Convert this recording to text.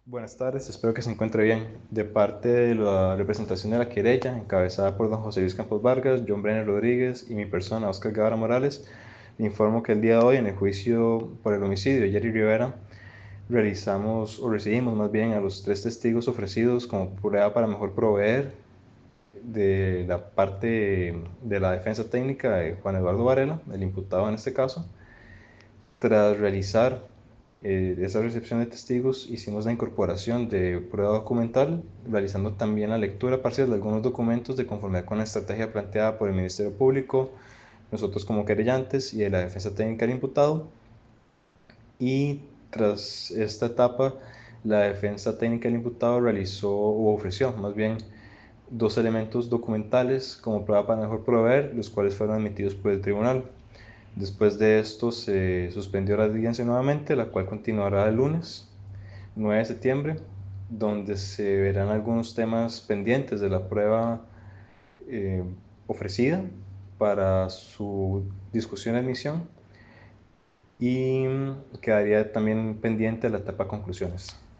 Buenas tardes, espero que se encuentre bien. De parte de la representación de la querella, encabezada por don José Luis Campos Vargas, John Brenner Rodríguez y mi persona, Oscar Guevara Morales, le informo que el día de hoy, en el juicio por el homicidio de Jerry Rivera, realizamos o recibimos más bien a los tres testigos ofrecidos como prueba para mejor proveer de la parte de la defensa técnica de Juan Eduardo Varela, el imputado en este caso. Tras realizar esa recepción de testigos, hicimos la incorporación de prueba documental, realizando también la lectura parcial de algunos documentos de conformidad con la estrategia planteada por el Ministerio Público, nosotros como querellantes y de la defensa técnica del imputado. Y tras esta etapa, la defensa técnica del imputado realizó o ofreció más bien dos elementos documentales como prueba para mejor proveer, los cuales fueron admitidos por el tribunal. Después de esto se suspendió la audiencia nuevamente, la cual continuará el lunes 9 de septiembre, donde se verán algunos temas pendientes de la prueba eh, ofrecida para su discusión y admisión, y quedaría también pendiente la etapa de conclusiones.